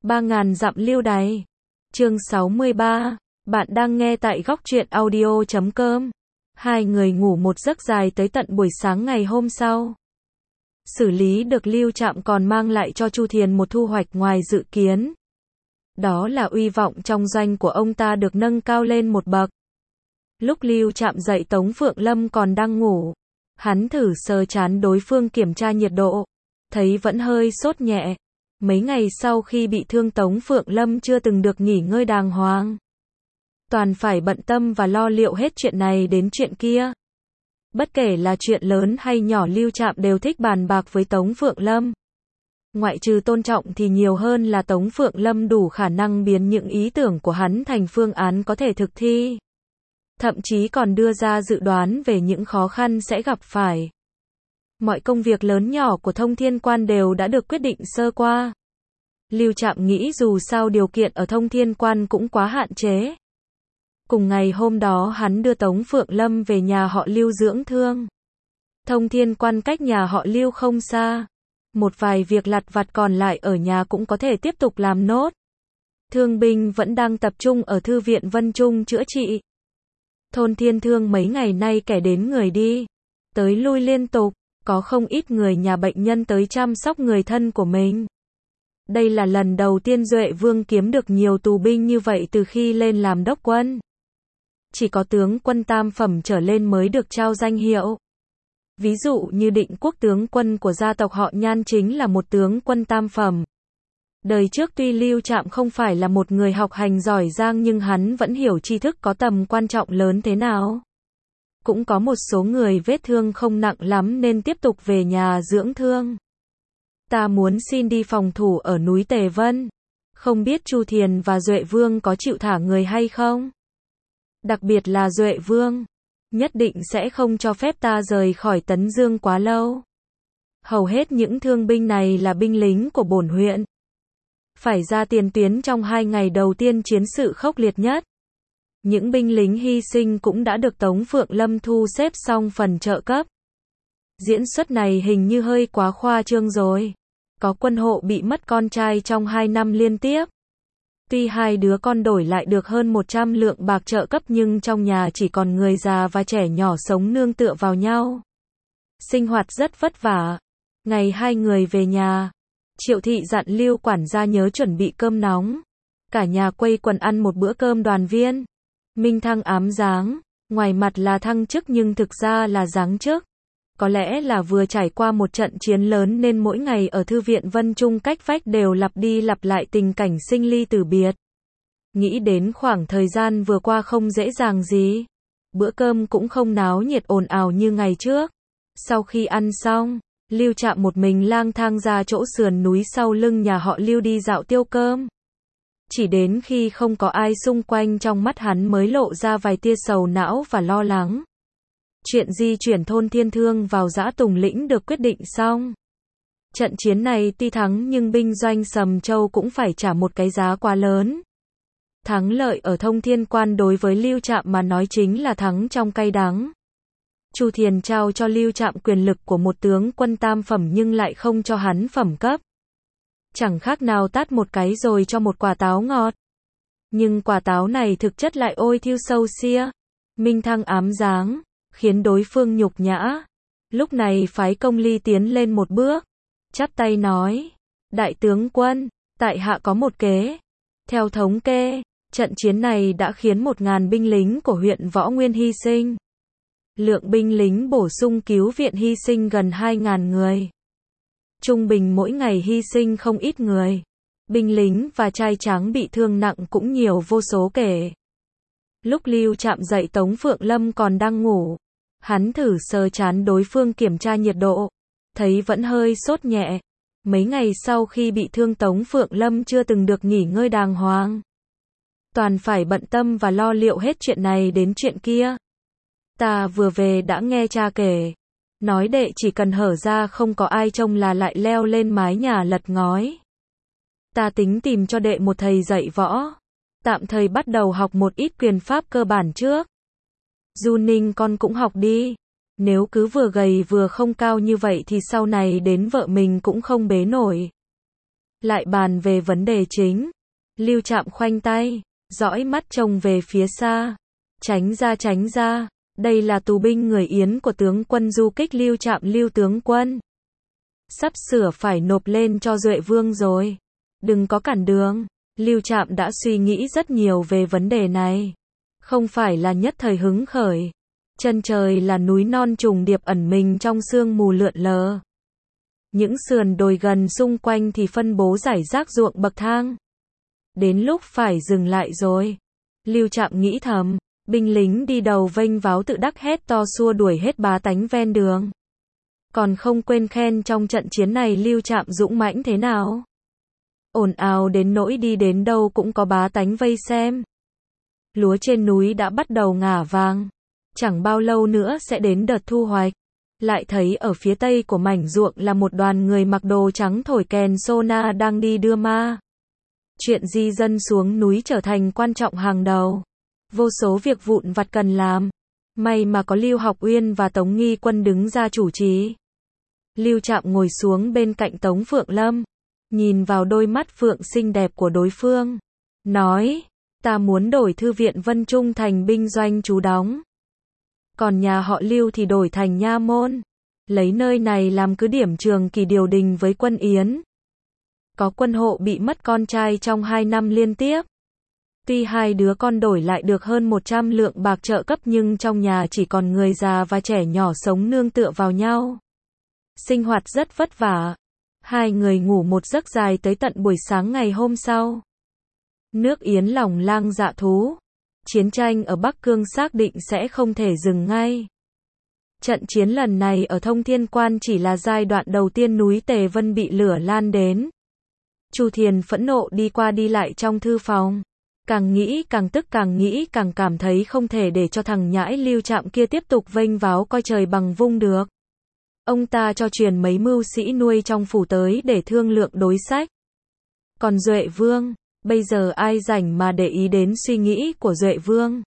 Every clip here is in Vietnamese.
3000 dặm lưu đày. Chương 63. Bạn đang nghe tại góc truyện audio.com. Hai người ngủ một giấc dài tới tận buổi sáng ngày hôm sau. Xử lý được Lưu Trạm còn mang lại cho Chu Thiền một thu hoạch ngoài dự kiến. Đó là uy vọng trong doanh của ông ta được nâng cao lên một bậc. Lúc Lưu Trạm dậy Tống Phượng Lâm còn đang ngủ. Hắn thử sờ trán đối phương kiểm tra nhiệt độ. Thấy vẫn hơi sốt nhẹ. Mấy ngày sau khi bị thương Tống Phượng Lâm chưa từng được nghỉ ngơi đàng hoàng. Toàn phải bận tâm và lo liệu hết chuyện này đến chuyện kia. Bất kể là chuyện lớn hay nhỏ, Lưu Trạm đều thích bàn bạc với Tống Phượng Lâm. Ngoại trừ tôn trọng thì nhiều hơn là Tống Phượng Lâm đủ khả năng biến những ý tưởng của hắn thành phương án có thể thực thi. Thậm chí còn đưa ra dự đoán về những khó khăn sẽ gặp phải. Mọi công việc lớn nhỏ của Thông Thiên Quan đều đã được quyết định sơ qua. Lưu Trạm nghĩ dù sao điều kiện ở Thông Thiên Quan cũng quá hạn chế. Cùng ngày hôm đó hắn đưa Tống Phượng Lâm về nhà họ Lưu dưỡng thương. Thông Thiên Quan cách nhà họ Lưu không xa. Một vài việc lặt vặt còn lại ở nhà cũng có thể tiếp tục làm nốt. Thương binh vẫn đang tập trung ở Thư viện Vân Trung chữa trị. Thôn Thiên Thương mấy ngày nay kẻ đến người đi. Tới lui liên tục. Có không ít người nhà bệnh nhân tới chăm sóc người thân của mình. Đây là lần đầu tiên Duệ Vương kiếm được nhiều tù binh như vậy từ khi lên làm đốc quân. Chỉ có tướng quân tam phẩm trở lên mới được trao danh hiệu. Ví dụ như Định Quốc tướng quân của gia tộc họ Nhan chính là một tướng quân tam phẩm. Đời trước tuy Lưu Trạm không phải là một người học hành giỏi giang nhưng hắn vẫn hiểu tri thức có tầm quan trọng lớn thế nào. Cũng có một số người vết thương không nặng lắm nên tiếp tục về nhà dưỡng thương. Ta muốn xin đi phòng thủ ở núi Tề Vân. Không biết Chu Thiền và Duệ Vương có chịu thả người hay không? Đặc biệt là Duệ Vương. Nhất định sẽ không cho phép ta rời khỏi Tấn Dương quá lâu. Hầu hết những thương binh này là binh lính của bổn huyện. Phải ra tiền tuyến trong 2 ngày đầu tiên chiến sự khốc liệt nhất. Những binh lính hy sinh cũng đã được Tống Phượng Lâm thu xếp xong phần trợ cấp. Diễn xuất này hình như hơi quá khoa trương rồi. Có quân hộ bị mất con trai trong 2 năm liên tiếp. Tuy hai đứa con đổi lại được hơn 100 lượng bạc trợ cấp nhưng trong nhà chỉ còn người già và trẻ nhỏ sống nương tựa vào nhau. Sinh hoạt rất vất vả. Ngày hai người về nhà, Triệu Thị dặn Lưu quản gia nhớ chuẩn bị cơm nóng. Cả nhà quây quần ăn một bữa cơm đoàn viên. Minh Thăng ám giáng, ngoài mặt là thăng chức nhưng thực ra là giáng chức. Có lẽ là vừa trải qua một trận chiến lớn nên mỗi ngày ở Thư viện Vân Trung cách vách đều lặp đi lặp lại tình cảnh sinh ly tử biệt. Nghĩ đến khoảng thời gian vừa qua không dễ dàng gì. Bữa cơm cũng không náo nhiệt ồn ào như ngày trước. Sau khi ăn xong, Lưu Trạm một mình lang thang ra chỗ sườn núi sau lưng nhà họ Lưu đi dạo tiêu cơm. Chỉ đến khi không có ai xung quanh trong mắt hắn mới lộ ra vài tia sầu não và lo lắng. Chuyện di chuyển thôn Thiên Thương vào Dã Tùng Lĩnh được quyết định xong. Trận chiến này tuy thắng nhưng binh doanh Sầm Châu cũng phải trả một cái giá quá lớn. Thắng lợi ở Thông Thiên Quan đối với Lưu Trạm mà nói chính là thắng trong cay đắng. Chu Thiền trao cho Lưu Trạm quyền lực của một tướng quân tam phẩm nhưng lại không cho hắn phẩm cấp. Chẳng khác nào tát một cái rồi cho một quả táo ngọt. Nhưng quả táo này thực chất lại ôi thiêu sâu xia. Minh Thăng ám giáng, khiến đối phương nhục nhã. Lúc này phái Công Ly tiến lên một bước, chắp tay nói: Đại tướng quân, tại hạ có một kế. Theo thống kê, trận chiến này đã khiến 1000 binh lính của huyện Võ Nguyên hy sinh. Lượng binh lính bổ sung cứu viện hy sinh gần 2000 người. Trung bình mỗi ngày hy sinh không ít người. Binh lính và trai tráng bị thương nặng cũng nhiều vô số kể. Lúc Lưu Trạm dậy Tống Phượng Lâm còn đang ngủ. Hắn thử sờ trán đối phương kiểm tra nhiệt độ. Thấy vẫn hơi sốt nhẹ. Mấy ngày sau khi bị thương Tống Phượng Lâm chưa từng được nghỉ ngơi đàng hoàng. Toàn phải bận tâm và lo liệu hết chuyện này đến chuyện kia. Ta vừa về đã nghe cha kể. Nói đệ chỉ cần hở ra không có ai trông là lại leo lên mái nhà lật ngói. Ta tính tìm cho đệ một thầy dạy võ. Tạm thời bắt đầu học một ít quyền pháp cơ bản trước. Du Ninh con cũng học đi. Nếu cứ vừa gầy vừa không cao như vậy thì sau này đến vợ mình cũng không bế nổi. lại bàn về vấn đề chính. Lưu Trạm khoanh tay, dõi mắt trông về phía xa. Tránh ra, đây là tù binh người Yến của tướng quân du kích Lưu Trạm Lưu tướng quân. Sắp sửa phải nộp lên cho Duệ Vương rồi. Đừng có cản đường. Lưu Trạm đã suy nghĩ rất nhiều về vấn đề này. Không phải là nhất thời hứng khởi. Chân trời là núi non trùng điệp ẩn mình trong sương mù lượn lờ. Những sườn đồi gần xung quanh thì phân bố rải rác ruộng bậc thang. Đến lúc phải dừng lại rồi. Lưu Trạm nghĩ thầm, binh lính đi đầu vênh váo tự đắc hét to xua đuổi hết bá tánh ven đường. Còn không quên khen trong trận chiến này Lưu Trạm dũng mãnh thế nào. Ồn ào đến nỗi đi đến đâu cũng có bá tánh vây xem. Lúa trên núi đã bắt đầu ngả vàng. Chẳng bao lâu nữa sẽ đến đợt thu hoạch. Lại thấy ở phía tây của mảnh ruộng là một đoàn người mặc đồ trắng thổi kèn sona đang đi đưa ma. Chuyện di dân xuống núi trở thành quan trọng hàng đầu. Vô số việc vụn vặt cần làm. May mà có Lưu Học Uyên và Tống Nghi Quân đứng ra chủ trì. Lưu Trạm ngồi xuống bên cạnh Tống Phượng Lâm, nhìn vào đôi mắt phượng xinh đẹp của đối phương, nói, ta muốn đổi thư viện Vân Trung thành binh doanh trú đóng. Còn nhà họ Lưu thì đổi thành nha môn, lấy nơi này làm cứ điểm trường kỳ điều đình với quân Yến. Có quân hộ bị mất con trai trong 2 năm liên tiếp. Tuy hai đứa con đổi lại được hơn 100 lượng bạc trợ cấp nhưng trong nhà chỉ còn người già và trẻ nhỏ sống nương tựa vào nhau. Sinh hoạt rất vất vả. Hai người ngủ một giấc dài tới tận buổi sáng ngày hôm sau. Nước Yến lòng lang dạ thú. Chiến tranh ở Bắc Cương xác định sẽ không thể dừng ngay. Trận chiến lần này ở Thông Thiên Quan chỉ là giai đoạn đầu tiên núi Tề Vân bị lửa lan đến. Chu Thiền phẫn nộ đi qua đi lại trong thư phòng. Càng nghĩ càng tức, càng nghĩ càng cảm thấy không thể để cho thằng nhãi Lưu Trạm kia tiếp tục vênh váo coi trời bằng vung được. Ông ta cho truyền mấy mưu sĩ nuôi trong phủ tới để thương lượng đối sách. Còn Duệ Vương, bây giờ ai rảnh mà để ý đến suy nghĩ của Duệ Vương.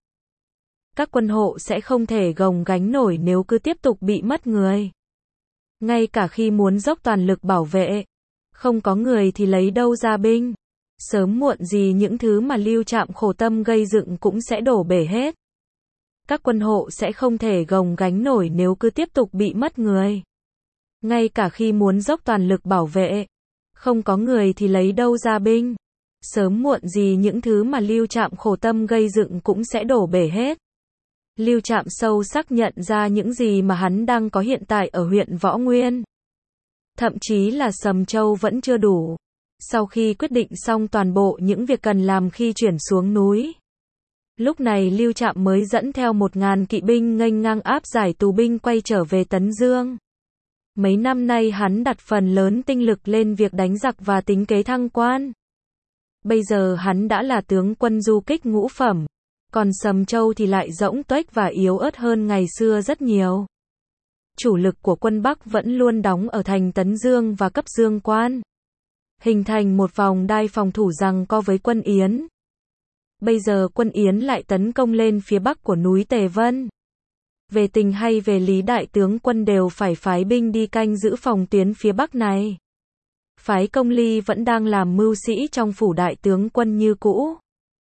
Các quân hộ sẽ không thể gồng gánh nổi nếu cứ tiếp tục bị mất người. Ngay cả khi muốn dốc toàn lực bảo vệ, không có người thì lấy đâu ra binh. Sớm muộn gì những thứ mà Lưu Trạm khổ tâm gây dựng cũng sẽ đổ bể hết. Các quân hộ sẽ không thể gồng gánh nổi nếu cứ tiếp tục bị mất người. Ngay cả khi muốn dốc toàn lực bảo vệ, không có người thì lấy đâu ra binh. Sớm muộn gì những thứ mà Lưu Trạm khổ tâm gây dựng cũng sẽ đổ bể hết. Lưu Trạm sâu sắc nhận ra những gì mà hắn đang có hiện tại ở huyện Võ Nguyên. Thậm chí là Sầm Châu vẫn chưa đủ. Sau khi quyết định xong toàn bộ những việc cần làm khi chuyển xuống núi, lúc này Lưu Trạm mới dẫn theo 1000 kỵ binh nghênh ngang áp giải tù binh quay trở về Tấn Dương. Mấy năm nay hắn đặt phần lớn tinh lực lên việc đánh giặc và tính kế thăng quan. Bây giờ hắn đã là tướng quân du kích ngũ phẩm, còn Sầm Châu thì lại rỗng tuếch và yếu ớt hơn ngày xưa rất nhiều. Chủ lực của quân Bắc vẫn luôn đóng ở thành Tấn Dương và cấp Dương Quan, hình thành một vòng đai phòng thủ giằng co với quân Yến. Bây giờ quân Yến lại tấn công lên phía bắc của núi Tề Vân. Về tình hay về lý đại tướng quân đều phải phái binh đi canh giữ phòng tuyến phía bắc này. Phái Công Ly vẫn đang làm mưu sĩ trong phủ đại tướng quân như cũ.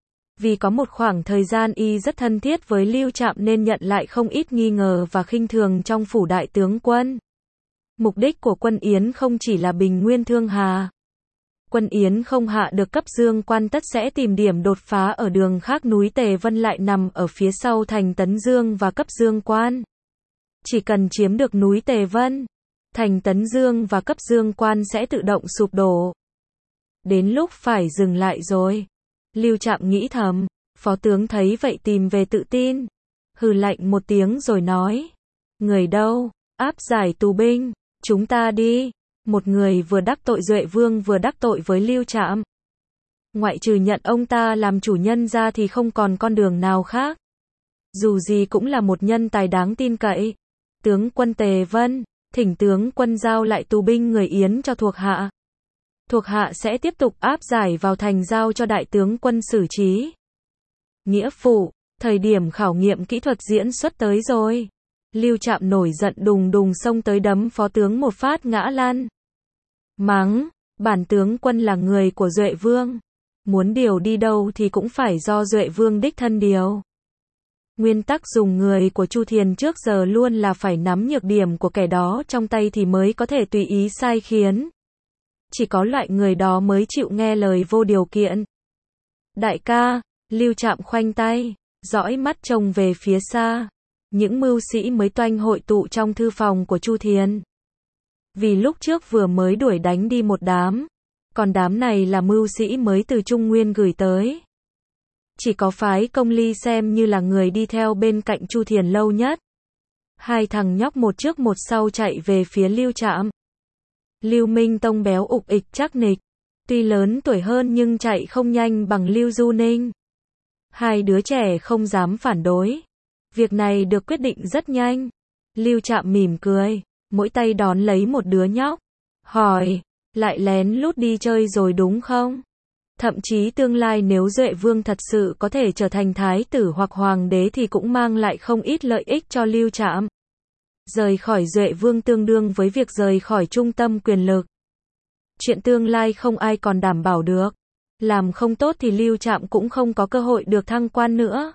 Vì có một khoảng thời gian y rất thân thiết với Lưu Trạm nên nhận lại không ít nghi ngờ và khinh thường trong phủ đại tướng quân. Mục đích của quân Yến không chỉ là bình nguyên Thương Hà. Quân Yến không hạ được cấp Dương Quan tất sẽ tìm điểm đột phá ở đường khác. Núi Tề Vân lại nằm ở phía sau thành Tấn Dương và cấp Dương Quan. Chỉ cần chiếm được núi Tề Vân, thành Tấn Dương và cấp Dương Quan sẽ tự động sụp đổ. Đến lúc phải dừng lại rồi. Lưu Trạm nghĩ thầm. Phó tướng thấy vậy tìm về tự tin, hừ lạnh một tiếng rồi nói, người đâu, áp giải tù binh, chúng ta đi. Một người vừa đắc tội Duệ Vương vừa đắc tội với Lưu Trạm. Ngoại trừ nhận ông ta làm chủ nhân ra thì không còn con đường nào khác. Dù gì cũng là một nhân tài đáng tin cậy. Tướng quân Tề Vân, thỉnh tướng quân giao lại tù binh người Yến cho thuộc hạ. Thuộc hạ sẽ tiếp tục áp giải vào thành giao cho đại tướng quân xử trí. Nghĩa phụ, thời điểm khảo nghiệm kỹ thuật diễn xuất tới rồi. Lưu Trạm nổi giận đùng đùng xông tới đấm phó tướng một phát ngã lăn. Mắng, Bản tướng quân là người của Duệ Vương. Muốn điều đi đâu thì cũng phải do Duệ Vương đích thân điều. Nguyên tắc dùng người của Chu Thiền trước giờ luôn là phải nắm nhược điểm của kẻ đó trong tay thì mới có thể tùy ý sai khiến. Chỉ có loại người đó mới chịu nghe lời vô điều kiện. Đại ca, Lưu Trạm khoanh tay, dõi mắt trông về phía xa. Những mưu sĩ mới toanh hội tụ trong thư phòng của Chu Thiền. Vì lúc trước vừa mới đuổi đánh đi một đám, còn đám này là mưu sĩ mới từ Trung Nguyên gửi tới. Chỉ có phái Công Ly xem như là người đi theo bên cạnh Chu Thiền lâu nhất. Hai thằng nhóc một trước một sau chạy về phía Lưu Trạm. Lưu Minh Tông béo ục ịch chắc nịch, tuy lớn tuổi hơn nhưng chạy không nhanh bằng Lưu Du Ninh. Hai đứa trẻ không dám phản đối. Việc này được quyết định rất nhanh. Lưu Trạm mỉm cười, mỗi tay đón lấy một đứa nhóc, hỏi, lại lén lút đi chơi rồi đúng không? Thậm chí tương lai nếu Duệ Vương thật sự có thể trở thành thái tử hoặc hoàng đế thì cũng mang lại không ít lợi ích cho Lưu Trạm. Rời khỏi Duệ Vương tương đương với việc rời khỏi trung tâm quyền lực. Chuyện tương lai không ai còn đảm bảo được. Làm không tốt thì Lưu Trạm cũng không có cơ hội được thăng quan nữa.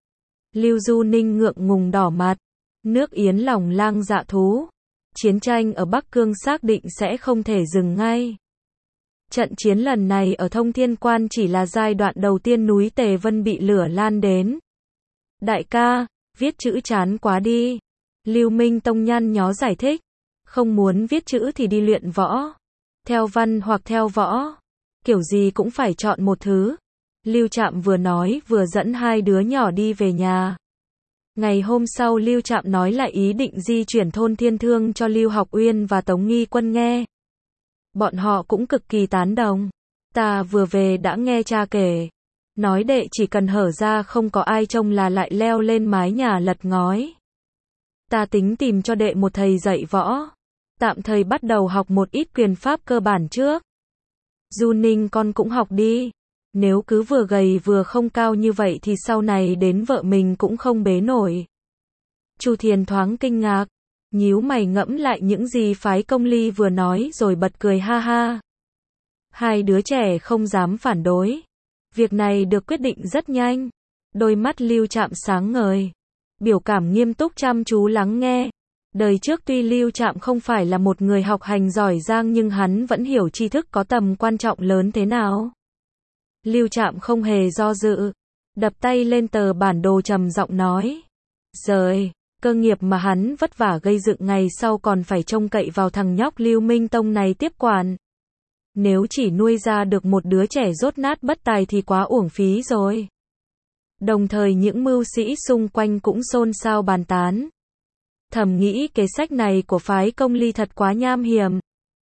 Lưu Du Ninh ngượng ngùng đỏ mặt. Nước Yến lòng lang dạ thú. Chiến tranh ở Bắc Cương xác định sẽ không thể dừng ngay. Trận chiến lần này ở Thông Thiên Quan chỉ là giai đoạn đầu tiên núi Tề Vân bị lửa lan đến. Đại ca, viết chữ chán quá đi. Lưu Minh Tông nhăn nhó giải thích. Không muốn viết chữ thì đi luyện võ. Theo văn hoặc theo võ. Kiểu gì cũng phải chọn một thứ. Lưu Trạm vừa nói vừa dẫn hai đứa nhỏ đi về nhà. Ngày hôm sau Lưu Trạm nói lại ý định di chuyển thôn Thiên Thương cho Lưu Học Uyên và Tống Nghi Quân nghe. Bọn họ cũng cực kỳ tán đồng. Ta vừa về đã nghe cha kể. Nói đệ chỉ cần hở ra không có ai trông là lại leo lên mái nhà lật ngói. Ta tính tìm cho đệ một thầy dạy võ. Tạm thời bắt đầu học một ít quyền pháp cơ bản trước. Du Ninh con cũng học đi. Nếu cứ vừa gầy vừa không cao như vậy thì sau này đến vợ mình cũng không bế nổi. Chu Thiền thoáng kinh ngạc, nhíu mày ngẫm lại những gì phái Công Ly vừa nói rồi bật cười ha ha. Hai đứa trẻ không dám phản đối. Việc này được quyết định rất nhanh. Đôi mắt Lưu Trạm sáng ngời. Biểu cảm nghiêm túc chăm chú lắng nghe. Đời trước tuy Lưu Trạm không phải là một người học hành giỏi giang nhưng hắn vẫn hiểu tri thức có tầm quan trọng lớn thế nào. Lưu Trạm không hề do dự. Đập tay lên tờ bản đồ trầm giọng nói. Rồi, cơ nghiệp mà hắn vất vả gây dựng ngày sau còn phải trông cậy vào thằng nhóc Lưu Minh Tông này tiếp quản. Nếu chỉ nuôi ra được một đứa trẻ dốt nát bất tài thì quá uổng phí rồi. Đồng thời những mưu sĩ xung quanh cũng xôn xao bàn tán. Thầm nghĩ kế sách này của phái Công Ly thật quá nham hiểm.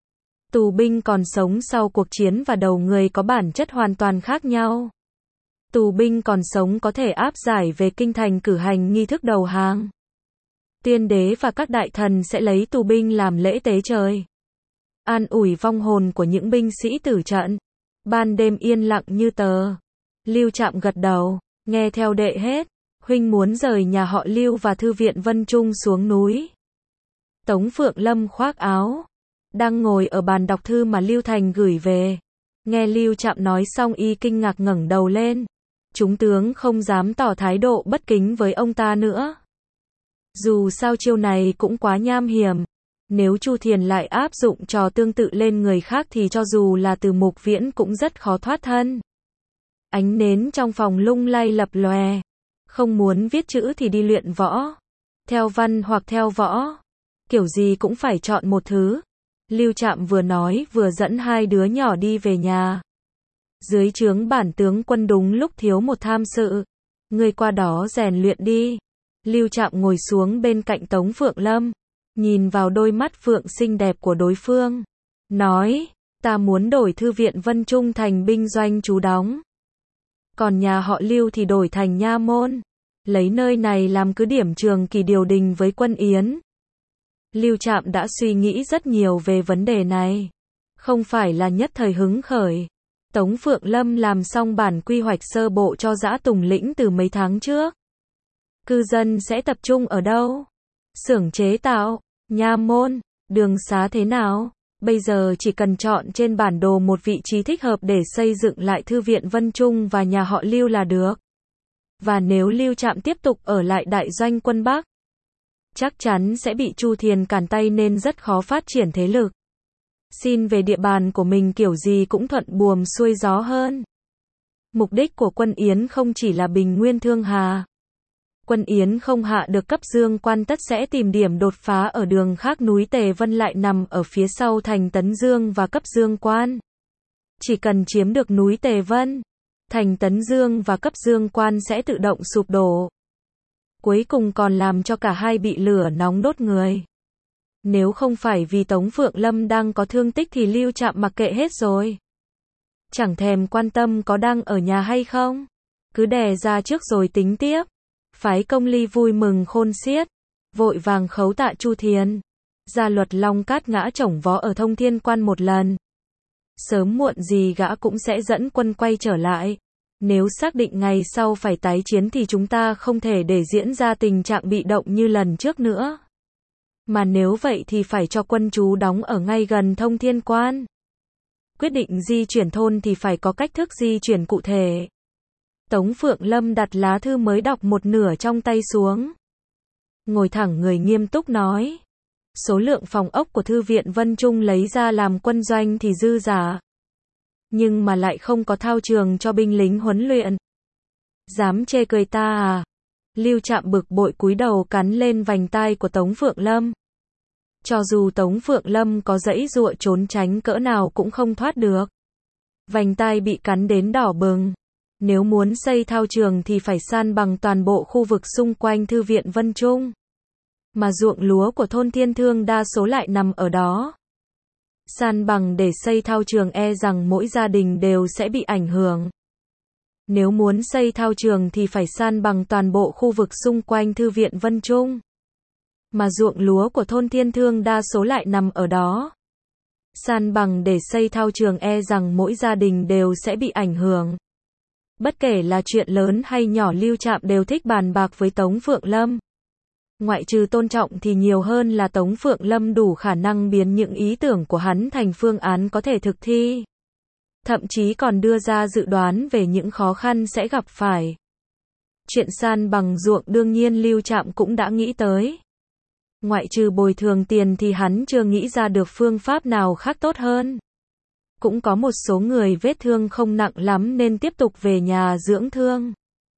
Tù binh còn sống sau cuộc chiến và đầu người có bản chất hoàn toàn khác nhau. Tù binh còn sống có thể áp giải về kinh thành cử hành nghi thức đầu hàng. Tiên đế và các đại thần sẽ lấy tù binh làm lễ tế trời. An ủi vong hồn của những binh sĩ tử trận. Ban đêm yên lặng như tờ. Lưu Trạm gật đầu, nghe theo đệ hết. Huynh muốn rời nhà họ Lưu và thư viện Vân Trung xuống núi. Tống Phượng Lâm khoác áo, đang ngồi ở bàn đọc thư mà Lưu Thành gửi về. Nghe Lưu Trạm nói xong y kinh ngạc ngẩng đầu lên. Chúng tướng không dám tỏ thái độ bất kính với ông ta nữa. Dù sao chiêu này cũng quá nham hiểm. Nếu Chu Thiền lại áp dụng trò tương tự lên người khác thì cho dù là Từ Mục Viễn cũng rất khó thoát thân. Ánh nến trong phòng lung lay lập lòe. Không muốn viết chữ thì đi luyện võ. Theo văn hoặc theo võ. Kiểu gì cũng phải chọn một thứ. Lưu Trạm vừa nói vừa dẫn hai đứa nhỏ đi về nhà. Dưới trướng bản tướng quân đúng lúc thiếu một tham sự. Người qua đó rèn luyện đi. Lưu Trạm ngồi xuống bên cạnh Tống Phượng Lâm. Nhìn vào đôi mắt phượng xinh đẹp của đối phương. Nói, ta muốn đổi thư viện Vân Trung thành binh doanh trú đóng. Còn nhà họ Lưu thì đổi thành nha môn. Lấy nơi này làm cứ điểm trường kỳ điều đình với quân Yến. Lưu Trạm đã suy nghĩ rất nhiều về vấn đề này. Không phải là nhất thời hứng khởi. Tống Phượng Lâm làm xong bản quy hoạch sơ bộ cho Dã Tùng Lĩnh từ mấy tháng trước. Cư dân sẽ tập trung ở đâu? Xưởng chế tạo, nha môn, đường xá thế nào? Bây giờ chỉ cần chọn trên bản đồ một vị trí thích hợp để xây dựng lại Thư viện Vân Trung và nhà họ Lưu là được. Và nếu Lưu Trạm tiếp tục ở lại đại doanh quân Bắc, chắc chắn sẽ bị Chu Thiền cản tay nên rất khó phát triển thế lực. Xin về địa bàn của mình kiểu gì cũng thuận buồm xuôi gió hơn. Mục đích của quân Yến không chỉ là bình nguyên Thương Hà. Quân Yến không hạ được cấp Dương Quan tất sẽ tìm điểm đột phá ở đường khác. Núi Tề Vân lại nằm ở phía sau thành Tấn Dương và cấp Dương Quan. Chỉ cần chiếm được núi Tề Vân, thành Tấn Dương và cấp Dương Quan sẽ tự động sụp đổ. Cuối cùng còn làm cho cả hai bị lửa nóng đốt người. Nếu không phải vì Tống Phượng Lâm đang có thương tích thì Lưu Trạm mặc kệ hết rồi. Chẳng thèm quan tâm có đang ở nhà hay không. Cứ đè ra trước rồi tính tiếp. Phái Công Ly vui mừng khôn xiết. Vội vàng khấu tạ Chu Thiền. Gia luật Long Cát ngã chổng vó ở Thông Thiên Quan một lần. Sớm muộn gì gã cũng sẽ dẫn quân quay trở lại. Nếu xác định ngày sau phải tái chiến thì chúng ta không thể để diễn ra tình trạng bị động như lần trước nữa. Mà nếu vậy thì phải cho quân trú đóng ở ngay gần Thông Thiên Quan. Quyết định di chuyển thôn thì phải có cách thức di chuyển cụ thể. Tống Phượng Lâm đặt lá thư mới đọc một nửa trong tay xuống. Ngồi thẳng người nghiêm túc nói. Số lượng phòng ốc của Thư viện Vân Trung lấy ra làm quân doanh thì dư giả. Nhưng mà lại không có thao trường cho binh lính huấn luyện. Dám chê cười ta à? Lưu Trạm bực bội cúi đầu cắn lên vành tai của Tống Phượng Lâm. Cho dù Tống Phượng Lâm có giãy giụa trốn tránh cỡ nào cũng không thoát được. Vành tai bị cắn đến đỏ bừng. Nếu muốn xây thao trường thì phải san bằng toàn bộ khu vực xung quanh Thư viện Vân Trung. Mà ruộng lúa của thôn Thiên Thương đa số lại nằm ở đó. San bằng để xây thao trường e rằng mỗi gia đình đều sẽ bị ảnh hưởng. Nếu muốn xây thao trường thì phải san bằng toàn bộ khu vực xung quanh Thư viện Vân Trung. Mà ruộng lúa của thôn Thiên Thương đa số lại nằm ở đó. San bằng để xây thao trường e rằng mỗi gia đình đều sẽ bị ảnh hưởng. Bất kể là chuyện lớn hay nhỏ Lưu Trạm đều thích bàn bạc với Tống Phượng Lâm. Ngoại trừ tôn trọng thì nhiều hơn là Tống Phượng Lâm đủ khả năng biến những ý tưởng của hắn thành phương án có thể thực thi. Thậm chí còn đưa ra dự đoán về những khó khăn sẽ gặp phải. Chuyện san bằng ruộng đương nhiên Lưu Trạm cũng đã nghĩ tới. Ngoại trừ bồi thường tiền thì hắn chưa nghĩ ra được phương pháp nào khác tốt hơn. Cũng có một số người vết thương không nặng lắm nên tiếp tục về nhà dưỡng thương.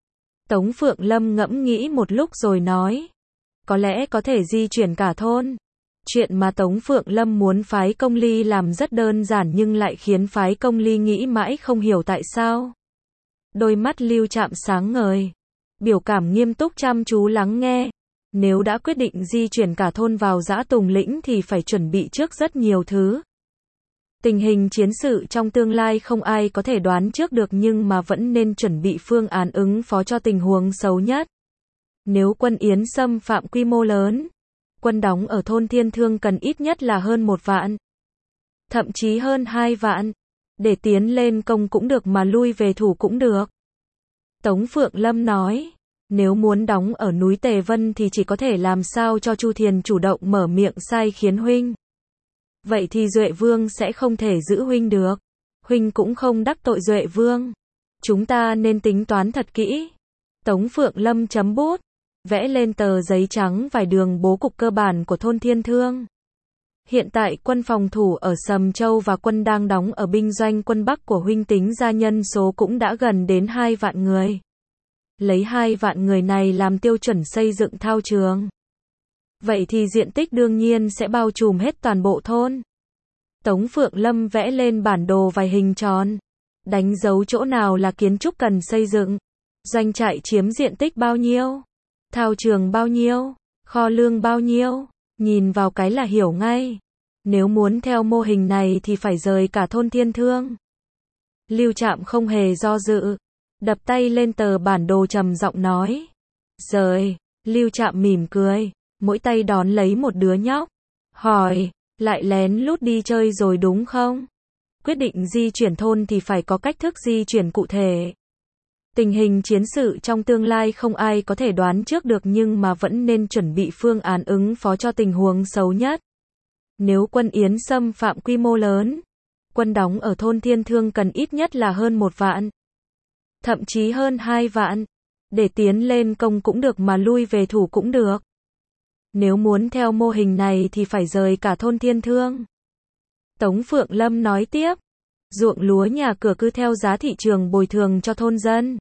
Tống Phượng Lâm ngẫm nghĩ một lúc rồi nói. Có lẽ có thể di chuyển cả thôn. Chuyện mà Tống Phượng Lâm muốn phái Công Ly làm rất đơn giản nhưng lại khiến phái Công Ly nghĩ mãi không hiểu tại sao. Đôi mắt Lưu Trạm sáng ngời. Biểu cảm nghiêm túc chăm chú lắng nghe. Nếu đã quyết định di chuyển cả thôn vào Dã Tùng Lĩnh thì phải chuẩn bị trước rất nhiều thứ. Tình hình chiến sự trong tương lai không ai có thể đoán trước được nhưng mà vẫn nên chuẩn bị phương án ứng phó cho tình huống xấu nhất. Nếu quân Yến xâm phạm quy mô lớn, quân đóng ở thôn Thiên Thương cần ít nhất là hơn 1 vạn. Thậm chí hơn 2 vạn. Để tiến lên công cũng được mà lui về thủ cũng được. Tống Phượng Lâm nói. Nếu muốn đóng ở núi Tề Vân thì chỉ có thể làm sao cho Chu Thiền chủ động mở miệng sai khiến huynh. Vậy thì Duệ Vương sẽ không thể giữ huynh được. Huynh cũng không đắc tội Duệ Vương. Chúng ta nên tính toán thật kỹ. Tống Phượng Lâm chấm bút, vẽ lên tờ giấy trắng vài đường bố cục cơ bản của thôn Thiên Thương. Hiện tại quân phòng thủ ở Sầm Châu và quân đang đóng ở binh doanh quân Bắc của huynh tính ra nhân số cũng đã gần đến 2 vạn người. Lấy 2 vạn người này làm tiêu chuẩn xây dựng thao trường. Vậy thì diện tích đương nhiên sẽ bao trùm hết toàn bộ thôn. Tống Phượng Lâm vẽ lên bản đồ vài hình tròn. Đánh dấu chỗ nào là kiến trúc cần xây dựng. Doanh trại chiếm diện tích bao nhiêu? Thao trường bao nhiêu? Kho lương bao nhiêu? Nhìn vào cái là hiểu ngay. Nếu muốn theo mô hình này thì phải rời cả thôn Thiên Thương. Lưu Trạm không hề do dự. Đập tay lên tờ bản đồ trầm giọng nói. Rời. Lưu Trạm mỉm cười. Mỗi tay đón lấy một đứa nhóc. Hỏi. Lại lén lút đi chơi rồi đúng không? Quyết định di chuyển thôn thì phải có cách thức di chuyển cụ thể. Tình hình chiến sự trong tương lai không ai có thể đoán trước được nhưng mà vẫn nên chuẩn bị phương án ứng phó cho tình huống xấu nhất. Nếu quân Yến xâm phạm quy mô lớn, quân đóng ở thôn Thiên Thương cần ít nhất là hơn 1 vạn, thậm chí hơn 2 vạn, để tiến lên công cũng được mà lui về thủ cũng được. Nếu muốn theo mô hình này thì phải rời cả thôn Thiên Thương. Tống Phượng Lâm nói tiếp, ruộng lúa nhà cửa cứ theo giá thị trường bồi thường cho thôn dân.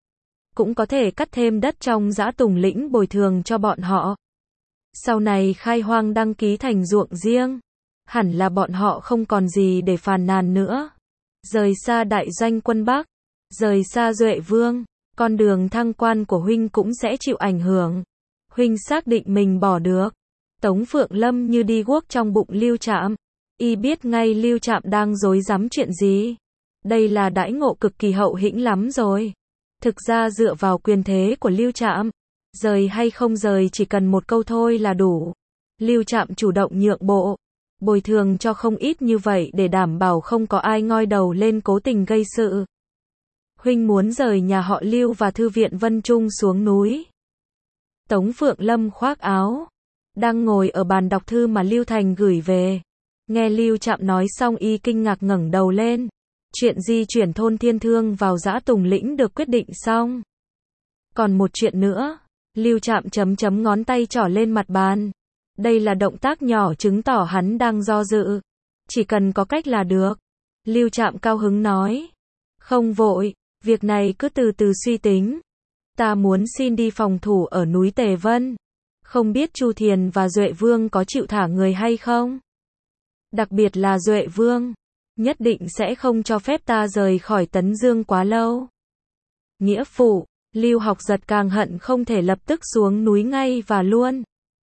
Cũng có thể cắt thêm đất trong Dã Tùng Lĩnh bồi thường cho bọn họ. Sau này khai hoang đăng ký thành ruộng riêng, hẳn là bọn họ không còn gì để phàn nàn nữa. Rời xa đại doanh quân Bắc, rời xa Duệ Vương, con đường thăng quan của huynh cũng sẽ chịu ảnh hưởng. Huynh xác định mình bỏ được. Tống Phượng Lâm như đi guốc trong bụng Lưu Trạm. Y biết ngay Lưu Trạm đang rối rắm chuyện gì. Đây là đãi ngộ cực kỳ hậu hĩnh lắm rồi. Thực ra dựa vào quyền thế của Lưu Trạm, rời hay không rời chỉ cần một câu thôi là đủ. Lưu Trạm chủ động nhượng bộ, bồi thường cho không ít như vậy để đảm bảo không có ai ngoi đầu lên cố tình gây sự. Huynh muốn rời nhà họ Lưu và thư viện Vân Trung xuống núi. Tống Phượng Lâm khoác áo, đang ngồi ở bàn đọc thư mà Lưu Thành gửi về. Nghe Lưu Trạm nói xong y kinh ngạc ngẩng đầu lên. Chuyện di chuyển thôn Thiên Thương vào Dã Tùng Lĩnh được quyết định xong. Còn một chuyện nữa. Lưu Trạm chấm ngón tay trỏ lên mặt bàn. Đây là động tác nhỏ chứng tỏ hắn đang do dự. Chỉ cần có cách là được. Lưu Trạm cao hứng nói. Không vội, việc này cứ từ từ suy tính. Ta muốn xin đi phòng thủ ở núi Tề Vân. Không biết Chu Thiền và Duệ Vương có chịu thả người hay không? Đặc biệt là Duệ Vương. Nhất định sẽ không cho phép ta rời khỏi Tấn Dương quá lâu. Nghĩa phụ, Lưu Học Giật càng hận không thể lập tức xuống núi ngay và luôn.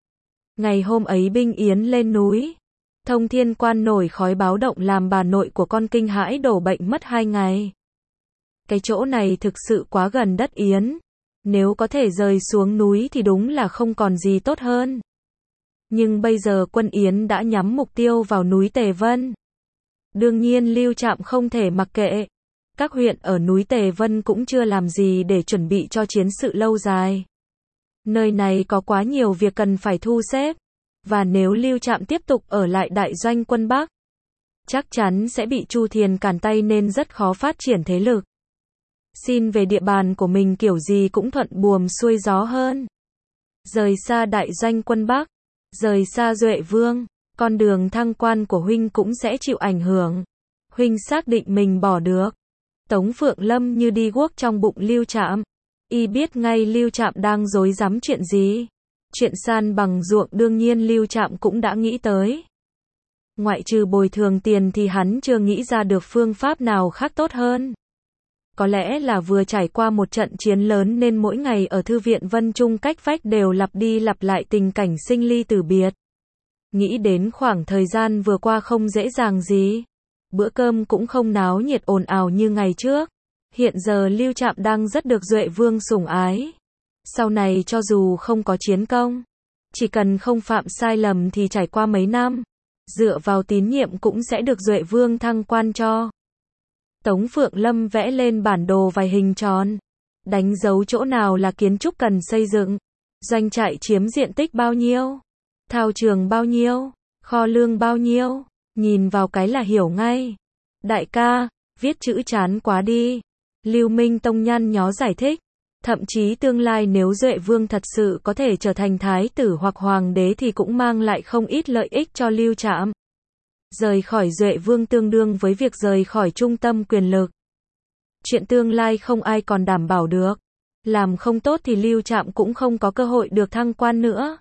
Ngày hôm ấy binh Yến lên núi. Thông Thiên Quan nổi khói báo động làm bà nội của con kinh hãi đổ bệnh mất 2 ngày. Cái chỗ này thực sự quá gần đất Yến. Nếu có thể rời xuống núi thì đúng là không còn gì tốt hơn. Nhưng bây giờ quân Yến đã nhắm mục tiêu vào núi Tề Vân. Đương nhiên Lưu Trạm không thể mặc kệ. Các huyện ở núi Tề Vân cũng chưa làm gì để chuẩn bị cho chiến sự lâu dài. Nơi này có quá nhiều việc cần phải thu xếp. Và nếu Lưu Trạm tiếp tục ở lại đại doanh quân Bắc, chắc chắn sẽ bị Chu Thiền cản tay nên rất khó phát triển thế lực. Xin về địa bàn của mình kiểu gì cũng thuận buồm xuôi gió hơn. Rời xa đại doanh quân Bắc, rời xa Duệ Vương, con đường thăng quan của huynh cũng sẽ chịu ảnh hưởng. Huynh xác định mình bỏ được. Tống Phượng Lâm như đi guốc trong bụng Lưu Trạm. Y biết ngay Lưu Trạm đang rối rắm chuyện gì. Chuyện san bằng ruộng đương nhiên Lưu Trạm cũng đã nghĩ tới. Ngoại trừ bồi thường tiền thì hắn chưa nghĩ ra được phương pháp nào khác tốt hơn. Có lẽ là vừa trải qua một trận chiến lớn nên mỗi ngày ở thư viện Vân Trung cách vách đều lặp đi lặp lại tình cảnh sinh ly tử biệt. Nghĩ đến khoảng thời gian vừa qua không dễ dàng gì. Bữa cơm cũng không náo nhiệt ồn ào như ngày trước. Hiện giờ Lưu Trạm đang rất được Duệ Vương sủng ái. Sau này cho dù không có chiến công, chỉ cần không phạm sai lầm thì trải qua mấy năm, dựa vào tín nhiệm cũng sẽ được Duệ Vương thăng quan cho. Tống Phượng Lâm vẽ lên bản đồ vài hình tròn, đánh dấu chỗ nào là kiến trúc cần xây dựng, doanh trại chiếm diện tích bao nhiêu, thao trường bao nhiêu, kho lương bao nhiêu, nhìn vào cái là hiểu ngay. Đại ca, viết chữ chán quá đi. Lưu Minh Tông nhăn nhó giải thích. Thậm chí tương lai nếu Duệ Vương thật sự có thể trở thành thái tử hoặc hoàng đế thì cũng mang lại không ít lợi ích cho Lưu Trạm. Rời khỏi Duệ Vương tương đương với việc rời khỏi trung tâm quyền lực. Chuyện tương lai không ai còn đảm bảo được. Làm không tốt thì Lưu Trạm cũng không có cơ hội được thăng quan nữa.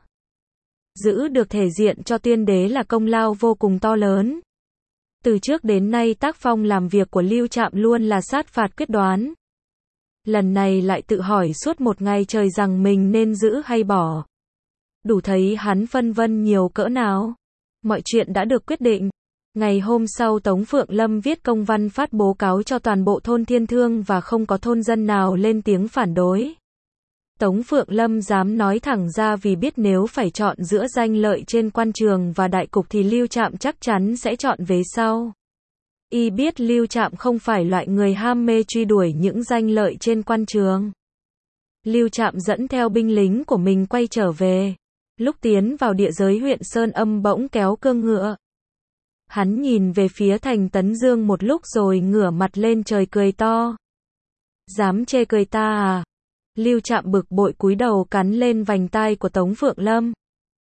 Giữ được thể diện cho Tuyên Đế là công lao vô cùng to lớn. Từ trước đến nay tác phong làm việc của Lưu Trạm luôn là sát phạt quyết đoán. Lần này lại tự hỏi suốt một ngày trời rằng mình nên giữ hay bỏ. Đủ thấy hắn phân vân nhiều cỡ nào. Mọi chuyện đã được quyết định. Ngày hôm sau Tống Phượng Lâm viết công văn phát bố cáo cho toàn bộ thôn Thiên Thương và không có thôn dân nào lên tiếng phản đối. Tống Phượng Lâm dám nói thẳng ra vì biết nếu phải chọn giữa danh lợi trên quan trường và đại cục thì Lưu Trạm chắc chắn sẽ chọn về sau. Y biết Lưu Trạm không phải loại người ham mê truy đuổi những danh lợi trên quan trường. Lưu Trạm dẫn theo binh lính của mình quay trở về. Lúc tiến vào địa giới huyện Sơn Âm bỗng kéo cương ngựa. Hắn nhìn về phía Thành Tấn Dương một lúc rồi ngửa mặt lên trời cười to. Dám chê cười ta à? Lưu Trạm bực bội cúi đầu cắn lên vành tai của Tống Phượng Lâm.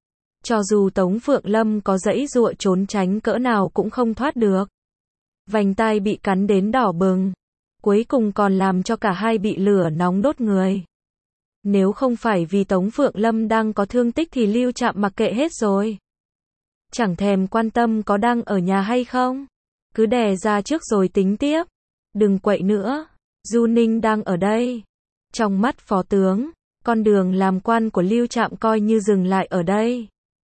Cho dù Tống Phượng Lâm có giãy giụa trốn tránh cỡ nào cũng không thoát được. Vành tai bị cắn đến đỏ bừng. Cuối cùng còn làm cho cả hai bị lửa nóng đốt người. Nếu không phải vì Tống Phượng Lâm đang có thương tích thì Lưu Trạm mặc kệ hết rồi. Chẳng thèm quan tâm có đang ở nhà hay không. Cứ đè ra trước rồi tính tiếp. Đừng quậy nữa. Du Ninh đang ở đây. Trong mắt phó tướng, con đường làm quan của Lưu Trạm coi như dừng lại ở đây.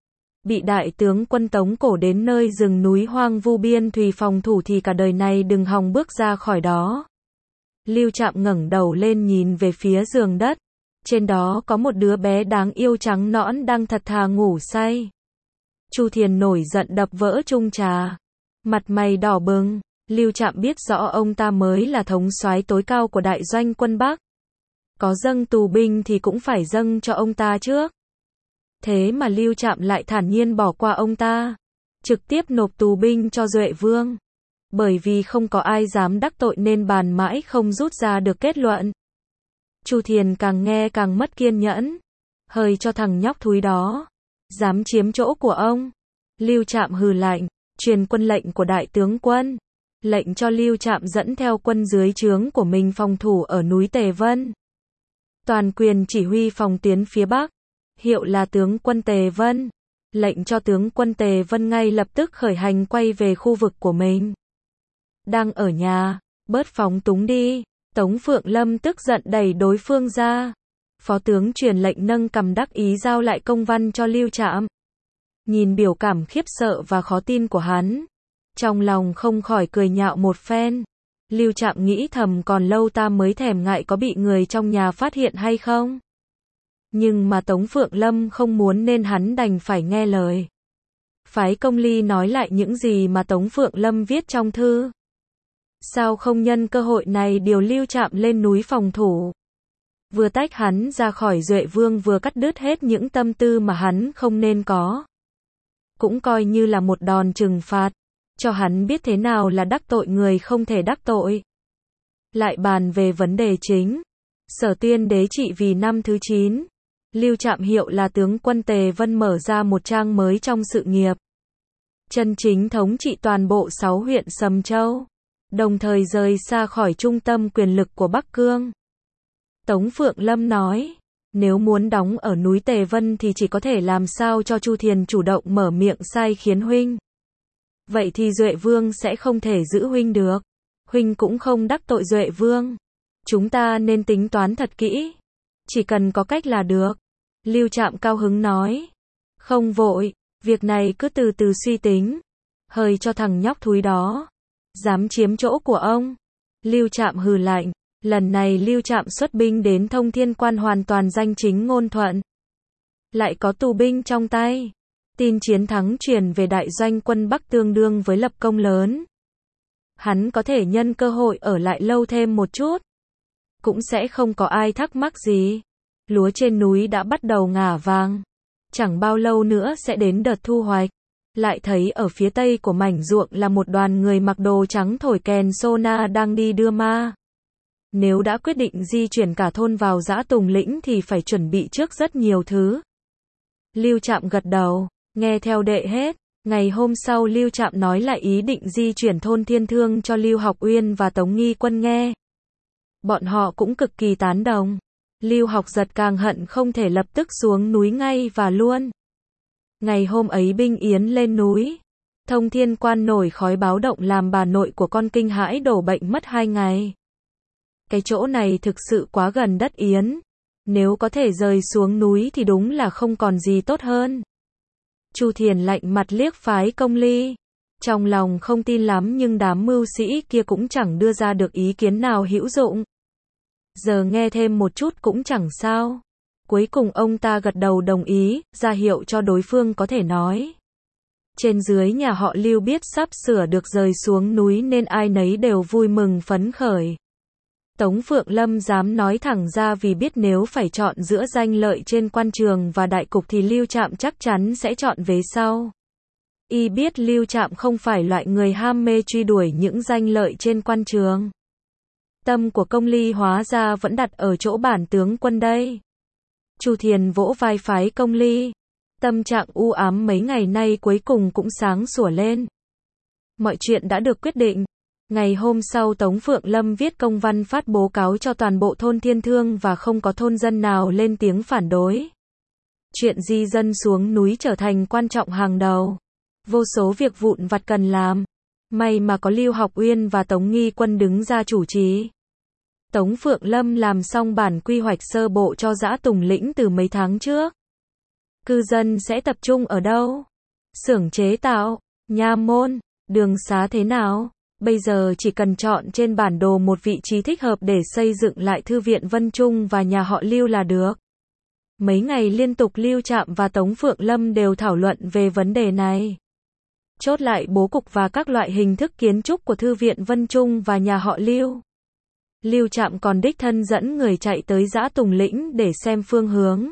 Bị đại tướng quân Tống cổ đến nơi rừng núi hoang vu biên thùy phòng thủ thì cả đời này đừng hòng bước ra khỏi đó. Lưu Trạm ngẩng đầu lên nhìn về phía giường đất. Trên đó có một đứa bé đáng yêu trắng nõn đang thật thà ngủ say. Chu Thiền nổi giận đập vỡ chung trà. Mặt mày đỏ bừng. Lưu Trạm biết rõ ông ta mới là thống soái tối cao của đại doanh quân Bắc. Có dâng tù binh thì cũng phải dâng cho ông ta trước. Thế mà Lưu Trạm lại thản nhiên bỏ qua ông ta. Trực tiếp nộp tù binh cho Duệ Vương. Bởi vì không có ai dám đắc tội nên bàn mãi không rút ra được kết luận. Chu Thiền càng nghe càng mất kiên nhẫn. Hời cho thằng nhóc thúi đó. Dám chiếm chỗ của ông. Lưu Trạm hừ lạnh. Truyền quân lệnh của đại tướng quân. Lệnh cho Lưu Trạm dẫn theo quân dưới trướng của mình phòng thủ ở núi Tề Vân. Toàn quyền chỉ huy phòng tuyến phía Bắc. Hiệu là tướng quân Tề Vân. Lệnh cho tướng quân Tề Vân ngay lập tức khởi hành quay về khu vực của mình. Đang ở nhà, bớt phóng túng đi. Tống Phượng Lâm tức giận đẩy đối phương ra. Phó tướng truyền lệnh nâng cằm đắc ý giao lại công văn cho Lưu Trạm. Nhìn biểu cảm khiếp sợ và khó tin của hắn, trong lòng không khỏi cười nhạo một phen. Lưu Trạm nghĩ thầm còn lâu ta mới thèm ngại có bị người trong nhà phát hiện hay không. Nhưng mà Tống Phượng Lâm không muốn nên hắn đành phải nghe lời. Phái Công Ly nói lại những gì mà Tống Phượng Lâm viết trong thư. Sao không nhân cơ hội này điều Lưu Trạm lên núi phòng thủ. Vừa tách hắn ra khỏi Duệ Vương vừa cắt đứt hết những tâm tư mà hắn không nên có. Cũng coi như là một đòn trừng phạt. Cho hắn biết thế nào là đắc tội người không thể đắc tội. Lại bàn về vấn đề chính. Sở Tuyên đế trị vì năm thứ 9. Lưu Trạm hiệu là tướng quân Tề Vân mở ra một trang mới trong sự nghiệp. Chân chính thống trị toàn bộ 6 huyện Sầm Châu. Đồng thời rời xa khỏi trung tâm quyền lực của Bắc Cương. Tống Phượng Lâm nói. Nếu muốn đóng ở núi Tề Vân thì chỉ có thể làm sao cho Chu Thiền chủ động mở miệng sai khiến huynh. Vậy thì Duệ Vương sẽ không thể giữ huynh được. Huynh cũng không đắc tội Duệ Vương. Chúng ta nên tính toán thật kỹ. Chỉ cần có cách là được. Lưu Trạm cao hứng nói. Không vội, việc này cứ từ từ suy tính. Hời cho thằng nhóc thúi đó. Dám chiếm chỗ của ông. Lưu Trạm hừ lạnh. Lần này Lưu Trạm xuất binh đến Thông Thiên Quan hoàn toàn danh chính ngôn thuận. Lại có tù binh trong tay. Tin chiến thắng truyền về đại doanh quân Bắc tương đương với lập công lớn. Hắn có thể nhân cơ hội ở lại lâu thêm một chút. Cũng sẽ không có ai thắc mắc gì. Lúa trên núi đã bắt đầu ngả vàng. Chẳng bao lâu nữa sẽ đến đợt thu hoạch. Lại thấy ở phía tây của mảnh ruộng là một đoàn người mặc đồ trắng thổi kèn sona đang đi đưa ma. Nếu đã quyết định di chuyển cả thôn vào Dã Tùng Lĩnh thì phải chuẩn bị trước rất nhiều thứ. Lưu Trạm gật đầu, nghe theo đệ hết. Ngày hôm sau Lưu Trạm nói lại ý định di chuyển thôn Thiên Thương cho Lưu Học Uyên và Tống Nghi Quân nghe. Bọn họ cũng cực kỳ tán đồng. Lưu Học Giật càng hận không thể lập tức xuống núi ngay và luôn. Ngày hôm ấy binh yến lên núi. Thông Thiên Quan nổi khói báo động làm bà nội của con kinh hãi đổ bệnh mất 2 ngày. Cái chỗ này thực sự quá gần đất yến. Nếu có thể rời xuống núi thì đúng là không còn gì tốt hơn. Chu Thiền lạnh mặt liếc phái Công Ly. Trong lòng không tin lắm nhưng đám mưu sĩ kia cũng chẳng đưa ra được ý kiến nào hữu dụng. Giờ nghe thêm một chút cũng chẳng sao. Cuối cùng ông ta gật đầu đồng ý, ra hiệu cho đối phương có thể nói. Trên dưới nhà họ Lưu biết sắp sửa được rời xuống núi nên ai nấy đều vui mừng phấn khởi. Tống Phượng Lâm dám nói thẳng ra vì biết nếu phải chọn giữa danh lợi trên quan trường và đại cục thì Lưu Trạm chắc chắn sẽ chọn vế sau. Y biết Lưu Trạm không phải loại người ham mê truy đuổi những danh lợi trên quan trường. Tâm của Công Ly hóa ra vẫn đặt ở chỗ bản tướng quân đây. Chu Thiền vỗ vai Phái Công Ly. Tâm trạng u ám mấy ngày nay cuối cùng cũng sáng sủa lên. Mọi chuyện đã được quyết định. Ngày hôm sau Tống Phượng Lâm viết công văn phát bố cáo cho toàn bộ thôn Thiên Thương và không có thôn dân nào lên tiếng phản đối. Chuyện di dân xuống núi trở thành quan trọng hàng đầu. Vô số việc vụn vặt cần làm. May mà có Lưu Học Uyên và Tống Nghi Quân đứng ra chủ trì. Tống Phượng Lâm làm xong bản quy hoạch sơ bộ cho Dã Tùng Lĩnh từ mấy tháng trước. Cư dân sẽ tập trung ở đâu? Xưởng chế tạo, nha môn, đường xá thế nào? Bây giờ chỉ cần chọn trên bản đồ một vị trí thích hợp để xây dựng lại Thư viện Vân Trung và nhà họ Lưu là được. Mấy ngày liên tục Lưu Trạm và Tống Phượng Lâm đều thảo luận về vấn đề này. Chốt lại bố cục và các loại hình thức kiến trúc của Thư viện Vân Trung và nhà họ Lưu. Lưu Trạm còn đích thân dẫn người chạy tới Dã Tùng Lĩnh để xem phương hướng.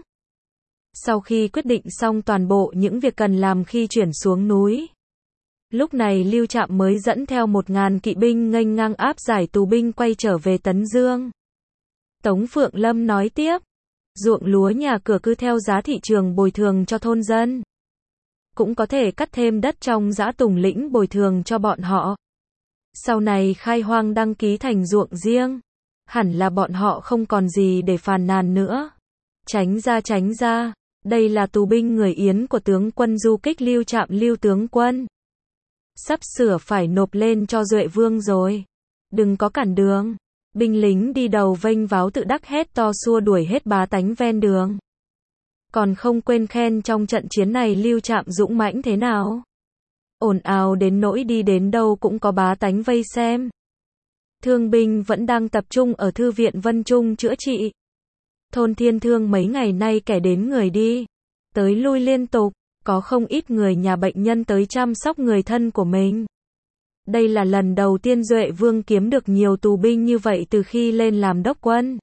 Sau khi quyết định xong toàn bộ những việc cần làm khi chuyển xuống núi, lúc này Lưu Trạm mới dẫn theo 1000 kỵ binh nghênh ngang áp giải tù binh quay trở về Tấn Dương. Tống Phượng Lâm nói tiếp, ruộng lúa nhà cửa cứ theo giá thị trường bồi thường cho thôn dân. Cũng có thể cắt thêm đất trong Dã Tùng Lĩnh bồi thường cho bọn họ. Sau này khai hoang đăng ký thành ruộng riêng, hẳn là bọn họ không còn gì để phàn nàn nữa. Tránh ra, đây là tù binh người Yến của tướng quân du kích Lưu Trạm Lưu tướng quân. Sắp sửa phải nộp lên cho Duệ Vương rồi. Đừng có cản đường. Binh lính đi đầu vênh váo tự đắc hét to xua đuổi hết bá tánh ven đường. Còn không quên khen trong trận chiến này Lưu Trạm dũng mãnh thế nào. Ồn ào đến nỗi đi đến đâu cũng có bá tánh vây xem. Thương binh vẫn đang tập trung ở Thư viện Vân Trung chữa trị. Thôn Thiên Thương mấy ngày nay kẻ đến người đi, tới lui liên tục, có không ít người nhà bệnh nhân tới chăm sóc người thân của mình. Đây là lần đầu tiên Duệ Vương kiếm được nhiều tù binh như vậy từ khi lên làm đốc quân.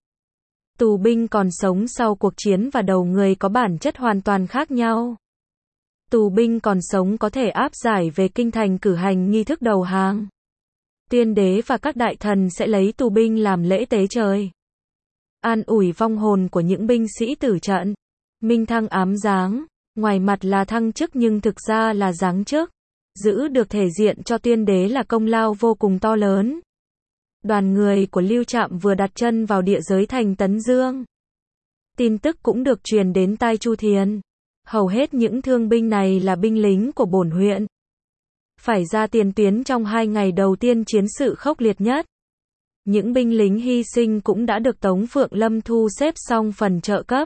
Tù binh còn sống sau cuộc chiến và đầu người có bản chất hoàn toàn khác nhau. Tù binh còn sống có thể áp giải về kinh thành cử hành nghi thức đầu hàng. Tuyên đế và các đại thần sẽ lấy tù binh làm lễ tế trời. An ủi vong hồn của những binh sĩ tử trận. Minh thăng ám giáng, ngoài mặt là thăng chức nhưng thực ra là giáng chức. Giữ được thể diện cho tuyên đế là công lao vô cùng to lớn. Đoàn người của Lưu Trạm vừa đặt chân vào địa giới thành Tấn Dương. Tin tức cũng được truyền đến tai Chu Thiền. Hầu hết những thương binh này là binh lính của bổn huyện. Phải ra tiền tuyến trong 2 ngày đầu tiên chiến sự khốc liệt nhất. Những binh lính hy sinh cũng đã được Tống Phượng Lâm thu xếp xong phần trợ cấp.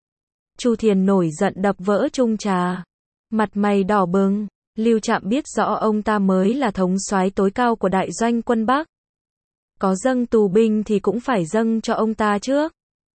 Chu Thiền nổi giận đập vỡ chung trà. Mặt mày đỏ bừng. Lưu Trạm biết rõ ông ta mới là thống soái tối cao của đại doanh quân Bắc. Có dâng tù binh thì cũng phải dâng cho ông ta trước.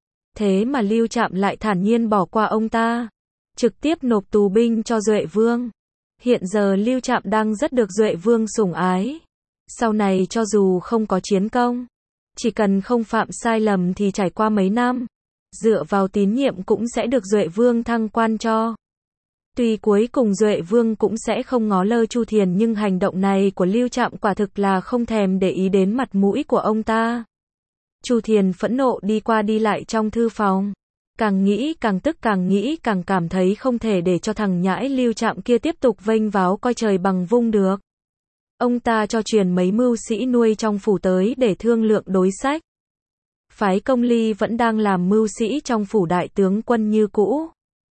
Thế mà Lưu Trạm lại thản nhiên bỏ qua ông ta. Trực tiếp nộp tù binh cho Duệ Vương. Hiện giờ Lưu Trạm đang rất được Duệ Vương sủng ái. Sau này cho dù không có chiến công, chỉ cần không phạm sai lầm thì trải qua mấy năm, dựa vào tín nhiệm cũng sẽ được Duệ Vương thăng quan cho. Tuy cuối cùng Duệ Vương cũng sẽ không ngó lơ Chu Thiền nhưng hành động này của Lưu Trạm quả thực là không thèm để ý đến mặt mũi của ông ta. Chu Thiền phẫn nộ đi qua đi lại trong thư phòng. Càng nghĩ càng tức, càng nghĩ càng cảm thấy không thể để cho thằng nhãi Lưu Trạm kia tiếp tục vênh váo coi trời bằng vung được. Ông ta cho truyền mấy mưu sĩ nuôi trong phủ tới để thương lượng đối sách. Phái Công Ly vẫn đang làm mưu sĩ trong phủ đại tướng quân như cũ.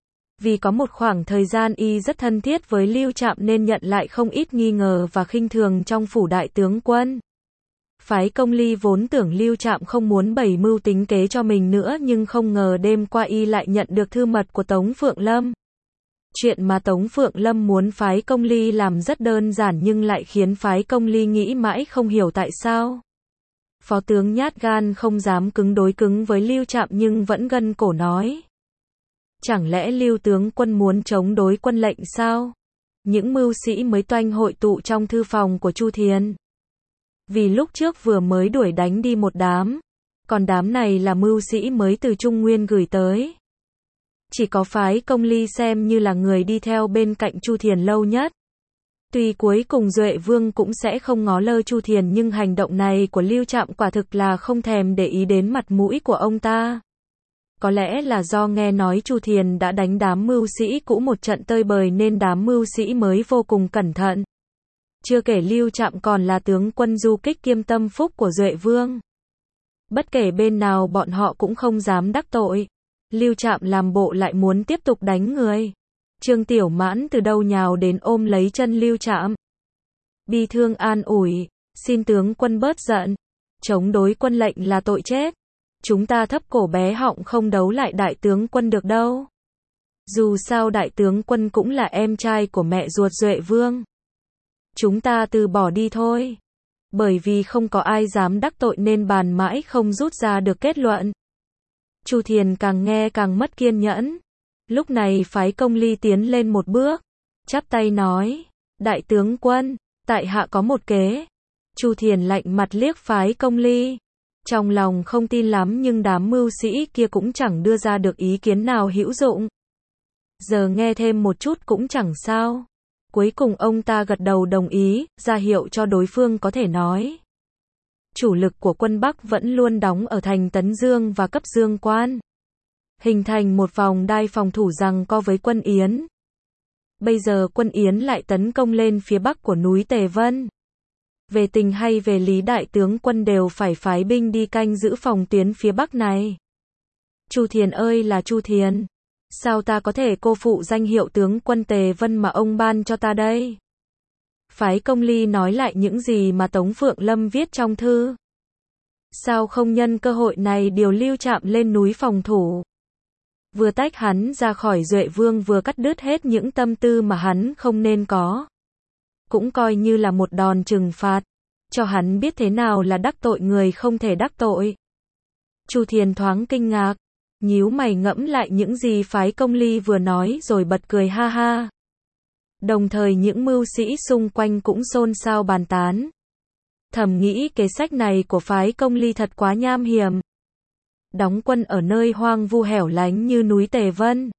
Vì có một khoảng thời gian y rất thân thiết với Lưu Trạm nên nhận lại không ít nghi ngờ và khinh thường trong phủ đại tướng quân. Phái Công Ly vốn tưởng Lưu Trạm không muốn bày mưu tính kế cho mình nữa nhưng không ngờ đêm qua y lại nhận được thư mật của Tống Phượng Lâm. Chuyện mà Tống Phượng Lâm muốn Phái Công Ly làm rất đơn giản nhưng lại khiến Phái Công Ly nghĩ mãi không hiểu tại sao. Phó tướng nhát gan không dám cứng với Lưu Trạm nhưng vẫn gân cổ nói. Chẳng lẽ Lưu tướng quân muốn chống đối quân lệnh sao? Những mưu sĩ mới toanh hội tụ trong thư phòng của Chu Thiền. Vì lúc trước vừa mới đuổi đánh đi một đám, còn đám này là mưu sĩ mới từ Trung Nguyên gửi tới. Chỉ có Phái Công Ly xem như là người đi theo bên cạnh Chu Thiền lâu nhất. Tuy cuối cùng Duệ Vương cũng sẽ không ngó lơ Chu Thiền nhưng hành động này của Lưu Trạm quả thực là không thèm để ý đến mặt mũi của ông ta. Có lẽ là do nghe nói Chu Thiền đã đánh đám mưu sĩ cũ một trận tơi bời nên đám mưu sĩ mới vô cùng cẩn thận. Chưa kể Lưu Trạm còn là tướng quân du kích kiêm tâm phúc của Duệ Vương. Bất kể bên nào bọn họ cũng không dám đắc tội. Lưu Trạm làm bộ lại muốn tiếp tục đánh người. Trương Tiểu Mãn từ đâu nhào đến ôm lấy chân Lưu Trạm. Bi thương an ủi, xin tướng quân bớt giận. Chống đối quân lệnh là tội chết. Chúng ta thấp cổ bé họng không đấu lại đại tướng quân được đâu. Dù sao đại tướng quân cũng là em trai của mẹ ruột Duệ Vương. Chúng ta từ bỏ đi thôi. Bởi vì không có ai dám đắc tội nên bàn mãi không rút ra được kết luận. Chu Thiền càng nghe càng mất kiên nhẫn. Lúc này phái Công Ly tiến lên một bước, chắp tay nói, đại tướng quân, tại hạ có một kế. Chu Thiền lạnh mặt liếc phái Công Ly. Trong lòng không tin lắm nhưng đám mưu sĩ kia cũng chẳng đưa ra được ý kiến nào hữu dụng. Giờ nghe thêm một chút cũng chẳng sao. Cuối cùng ông ta gật đầu đồng ý, ra hiệu cho đối phương có thể nói. Chủ lực của quân Bắc vẫn luôn đóng ở thành Tấn Dương và cấp Dương Quan. Hình thành một vòng đai phòng thủ giằng co với quân Yến. Bây giờ quân Yến lại tấn công lên phía bắc của núi Tề Vân. Về tình hay về lý đại tướng quân đều phải phái binh đi canh giữ phòng tuyến phía bắc này. Chu Thiền ơi là Chu Thiền. Sao ta có thể cô phụ danh hiệu tướng quân Tề Vân mà ông ban cho ta đây? Phái Công Ly nói lại những gì mà Tống Phượng Lâm viết trong thư. Sao không nhân cơ hội này điều Lưu Trạm lên núi phòng thủ? Vừa tách hắn ra khỏi Duệ Vương vừa cắt đứt hết những tâm tư mà hắn không nên có. Cũng coi như là một đòn trừng phạt. Cho hắn biết thế nào là đắc tội người không thể đắc tội. Chu Thiền thoáng kinh ngạc. Nhíu mày ngẫm lại những gì phái Công Ly vừa nói rồi bật cười ha ha. Đồng thời những mưu sĩ xung quanh cũng xôn xao bàn tán. Thầm nghĩ kế sách này của phái Công Ly thật quá nham hiểm. Đóng quân ở nơi hoang vu hẻo lánh như núi Tề Vân.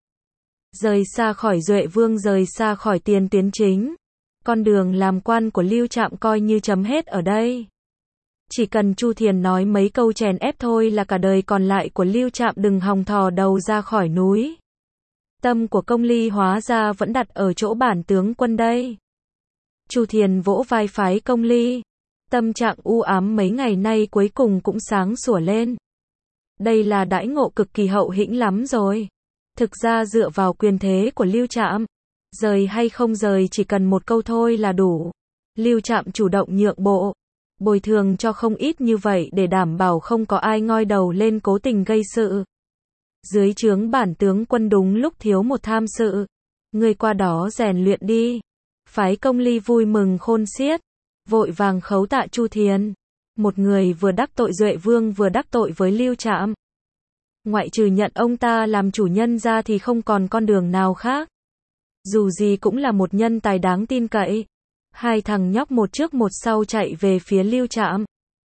Rời xa khỏi Duệ Vương, rời xa khỏi tiền tuyến chính. Con đường làm quan của Lưu Trạm coi như chấm hết ở đây. Chỉ cần Chu Thiền nói mấy câu chèn ép thôi là cả đời còn lại của Lưu Trạm đừng hòng thò đầu ra khỏi núi. Tâm của Công Ly hóa ra vẫn đặt ở chỗ bản tướng quân đây. Chu Thiền vỗ vai phái Công Ly. Tâm trạng u ám mấy ngày nay cuối cùng cũng sáng sủa lên. Đây là đãi ngộ cực kỳ hậu hĩnh lắm rồi. Thực ra dựa vào quyền thế của Lưu Trạm, rời hay không rời chỉ cần một câu thôi là đủ. Lưu Trạm chủ động nhượng bộ, bồi thường cho không ít như vậy để đảm bảo không có ai ngoi đầu lên cố tình gây sự. Dưới trướng bản tướng quân đúng lúc thiếu một tham sự. Người qua đó rèn luyện đi. Phái Công Ly vui mừng khôn xiết, vội vàng khấu tạ Chu Thiền. Một người vừa đắc tội Duệ Vương vừa đắc tội với Lưu Trạm. Ngoại trừ nhận ông ta làm chủ nhân ra thì không còn con đường nào khác. Dù gì cũng là một nhân tài đáng tin cậy. Hai thằng nhóc một trước một sau chạy về phía Lưu Trạm.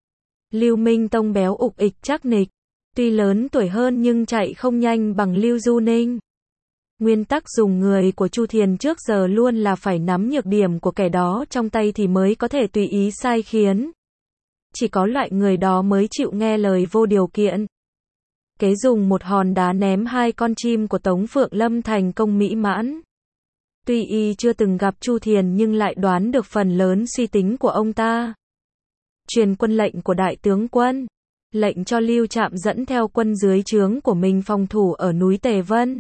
Lưu Minh Tông béo ục ịch chắc nịch. Tuy lớn tuổi hơn nhưng chạy không nhanh bằng Lưu Du Ninh. Nguyên tắc dùng người của Chu Thiền trước giờ luôn là phải nắm nhược điểm của kẻ đó trong tay thì mới có thể tùy ý sai khiến. Chỉ có loại người đó mới chịu nghe lời vô điều kiện. Kế dùng một hòn đá ném hai con chim của Tống Phượng Lâm thành công mỹ mãn. Tuy y chưa từng gặp Chu Thiền nhưng lại đoán được phần lớn suy tính của ông ta. Truyền quân lệnh của đại tướng quân. Lệnh cho Lưu Trạm dẫn theo quân dưới trướng của mình phòng thủ ở núi Tề Vân.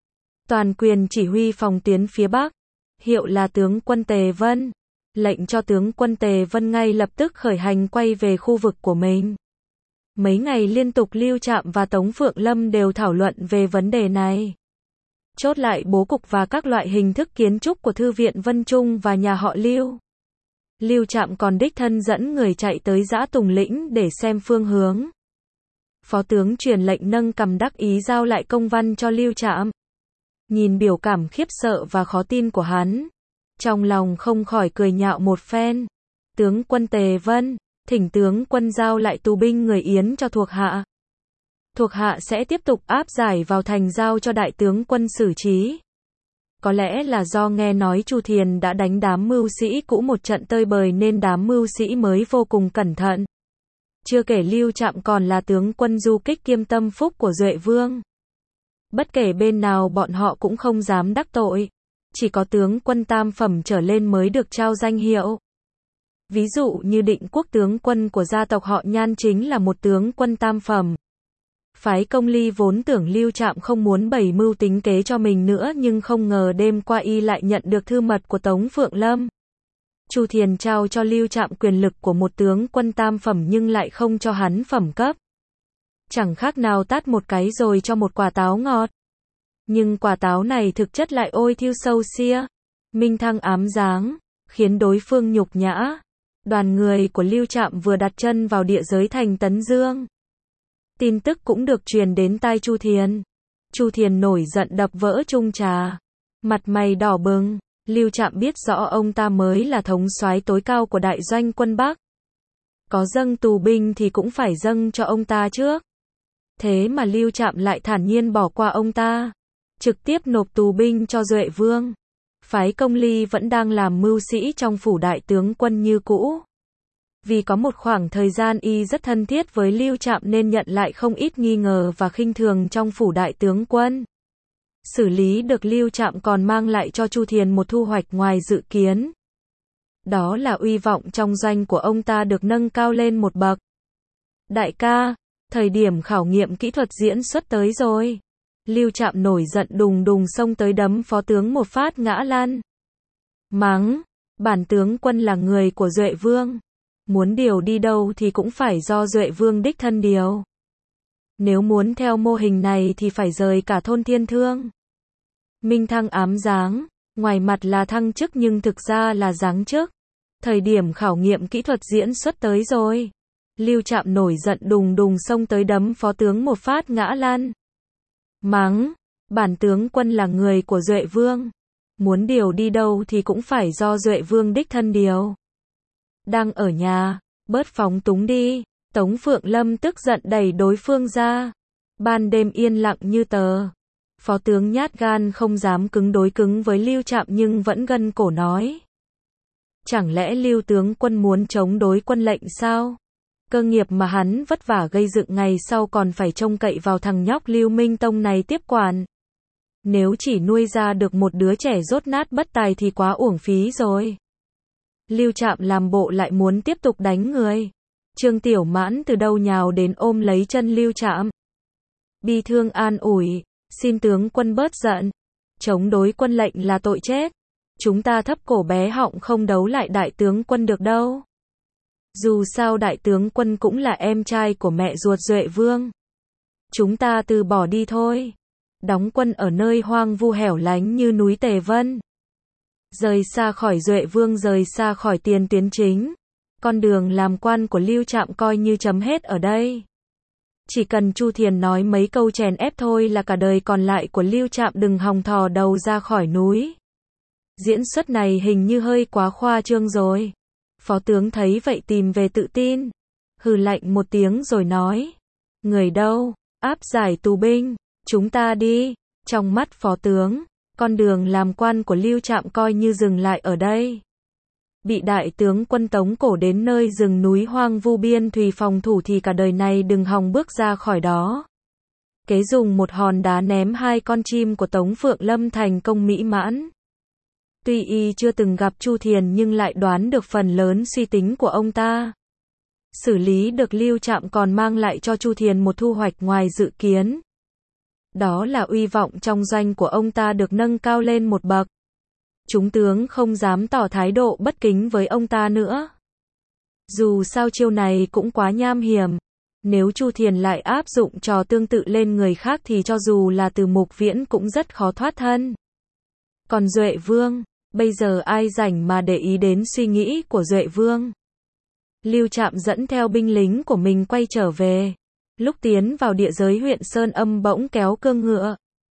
Toàn quyền chỉ huy phòng tuyến phía Bắc. Hiệu là tướng quân Tề Vân. Lệnh cho tướng quân Tề Vân ngay lập tức khởi hành quay về khu vực của mình. Mấy ngày liên tục Lưu Trạm và Tống Phượng Lâm đều thảo luận về vấn đề này. Chốt lại bố cục và các loại hình thức kiến trúc của Thư viện Vân Trung và nhà họ Lưu. Lưu Trạm còn đích thân dẫn người chạy tới Dã Tùng Lĩnh để xem phương hướng. Phó tướng truyền lệnh nâng cằm đắc ý giao lại công văn cho Lưu Trạm. Nhìn biểu cảm khiếp sợ và khó tin của hắn, trong lòng không khỏi cười nhạo một phen. Tướng quân Tề Vân, thỉnh tướng quân giao lại tù binh người Yến cho thuộc hạ. Thuộc hạ sẽ tiếp tục áp giải vào thành giao cho đại tướng quân xử trí. Có lẽ là do nghe nói Chu Thiền đã đánh đám mưu sĩ cũ một trận tơi bời nên đám mưu sĩ mới vô cùng cẩn thận. Chưa kể Lưu Trạm còn là tướng quân du kích kiêm tâm phúc của Duệ Vương. Bất kể bên nào bọn họ cũng không dám đắc tội. Chỉ có tướng quân tam phẩm trở lên mới được trao danh hiệu. Ví dụ như Định Quốc tướng quân của gia tộc họ Nhan chính là một tướng quân tam phẩm. Phái Công Ly vốn tưởng Lưu Trạm không muốn bày mưu tính kế cho mình nữa nhưng không ngờ đêm qua y lại nhận được thư mật của Tống Phượng Lâm. Chu Thiền trao cho Lưu Trạm quyền lực của một tướng quân tam phẩm nhưng lại không cho hắn phẩm cấp. Chẳng khác nào tát một cái rồi cho một quả táo ngọt. Nhưng quả táo này thực chất lại ôi thiêu sâu xia, minh thăng ám giáng, khiến đối phương nhục nhã. Đoàn người của Lưu Trạm vừa đặt chân vào địa giới thành Tấn Dương. Tin tức cũng được truyền đến tai Chu Thiền. Chu Thiền nổi giận đập vỡ chung trà. Mặt mày đỏ bừng, Lưu Trạm biết rõ ông ta mới là thống soái tối cao của đại doanh quân Bắc. Có dâng tù binh thì cũng phải dâng cho ông ta trước. Thế mà Lưu Trạm lại thản nhiên bỏ qua ông ta. Trực tiếp nộp tù binh cho Duệ Vương. Phái Công Ly vẫn đang làm mưu sĩ trong phủ đại tướng quân như cũ. Vì có một khoảng thời gian y rất thân thiết với Lưu Trạm nên nhận lại không ít nghi ngờ và khinh thường trong phủ đại tướng quân. Xử lý được Lưu Trạm còn mang lại cho Chu Thiền một thu hoạch ngoài dự kiến. Đó là uy vọng trong doanh của ông ta được nâng cao lên một bậc. Đại ca, thời điểm khảo nghiệm kỹ thuật diễn xuất tới rồi. Lưu Trạm nổi giận đùng đùng xông tới đấm phó tướng một phát ngã lăn. Mắng, bản tướng quân là người của Duệ Vương. Muốn điều đi đâu thì cũng phải do Duệ Vương đích thân điều. Nếu muốn theo mô hình này thì phải rời cả thôn Thiên Thương. Minh thăng ám giáng, ngoài mặt là thăng chức nhưng thực ra là giáng chức. Thời điểm khảo nghiệm kỹ thuật diễn xuất tới rồi. Lưu Trạm nổi giận đùng đùng xông tới đấm phó tướng một phát ngã lăn. Mắng, bản tướng quân là người của Duệ Vương. Muốn điều đi đâu thì cũng phải do Duệ Vương đích thân điều. Đang ở nhà, bớt phóng túng đi. Tống Phượng Lâm tức giận đẩy đối phương ra. Ban đêm yên lặng như tờ. Phó tướng nhát gan không dám cứng đối cứng với Lưu Trạm nhưng vẫn gân cổ nói. Chẳng lẽ Lưu tướng quân muốn chống đối quân lệnh sao? Cơ nghiệp mà hắn vất vả gây dựng ngày sau còn phải trông cậy vào thằng nhóc Lưu Minh Tông này tiếp quản. Nếu chỉ nuôi ra được một đứa trẻ dốt nát bất tài thì quá uổng phí rồi. Lưu Trạm làm bộ lại muốn tiếp tục đánh người. Trương Tiểu Mãn từ đâu nhào đến ôm lấy chân Lưu Trạm. Bi thương an ủi, xin tướng quân bớt giận. Chống đối quân lệnh là tội chết. Chúng ta thấp cổ bé họng không đấu lại đại tướng quân được đâu. Dù sao đại tướng quân cũng là em trai của mẹ ruột Duệ Vương. Chúng ta từ bỏ đi thôi. Đóng quân ở nơi hoang vu hẻo lánh như núi Tề Vân. Rời xa khỏi Duệ Vương, rời xa khỏi tiền tuyến chính. Con đường làm quan của Lưu Trạm coi như chấm hết ở đây. Chỉ cần Chu Thiền nói mấy câu chèn ép thôi là cả đời còn lại của Lưu Trạm đừng hòng thò đầu ra khỏi núi. Diễn xuất này hình như hơi quá khoa trương rồi. Phó tướng thấy vậy tìm về tự tin. Hừ lạnh một tiếng rồi nói. Người đâu, áp giải tù binh, chúng ta đi. Trong mắt phó tướng, con đường làm quan của Lưu Trạm coi như dừng lại ở đây. Bị đại tướng quân tống cổ đến nơi rừng núi hoang vu biên thùy phòng thủ thì cả đời này đừng hòng bước ra khỏi đó. Kế dùng một hòn đá ném hai con chim của Tống Phượng Lâm thành công mỹ mãn. Tuy y chưa từng gặp Chu Thiền nhưng lại đoán được phần lớn suy tính của ông ta. Xử lý được Lưu Trạm còn mang lại cho Chu Thiền một thu hoạch ngoài dự kiến. Đó là uy vọng trong doanh của ông ta được nâng cao lên một bậc. Chúng tướng không dám tỏ thái độ bất kính với ông ta nữa. Dù sao chiêu này cũng quá nham hiểm. Nếu Chu Thiền lại áp dụng trò tương tự lên người khác thì cho dù là Từ Mục Viễn cũng rất khó thoát thân. Còn Duệ Vương, bây giờ ai rảnh mà để ý đến suy nghĩ của Duệ Vương. Lưu Trạm dẫn theo binh lính của mình quay trở về. Lúc tiến vào địa giới huyện Sơn Âm bỗng kéo cương ngựa.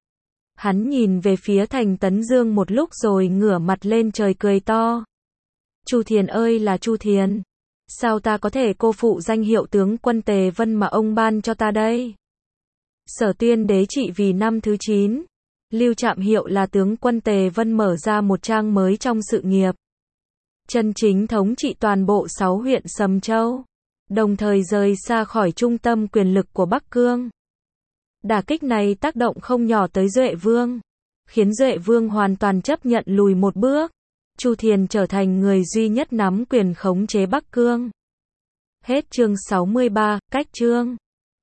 Hắn nhìn về phía thành Tấn Dương một lúc rồi ngửa mặt lên trời cười to. Chu Thiền ơi là Chu Thiền. Sao ta có thể cô phụ danh hiệu tướng quân Tề Vân mà ông ban cho ta đây? Sở Tuyên đế trị vì năm thứ 9. Lưu Trạm Hiệu là tướng quân Tề Vân mở ra một trang mới trong sự nghiệp. Chân chính thống trị toàn bộ 6 huyện Sầm Châu, đồng thời rời xa khỏi trung tâm quyền lực của Bắc Cương. Đả kích này tác động không nhỏ tới Duệ Vương, khiến Duệ Vương hoàn toàn chấp nhận lùi một bước. Chu Thiền trở thành người duy nhất nắm quyền khống chế Bắc Cương. Hết chương 63, cách chương.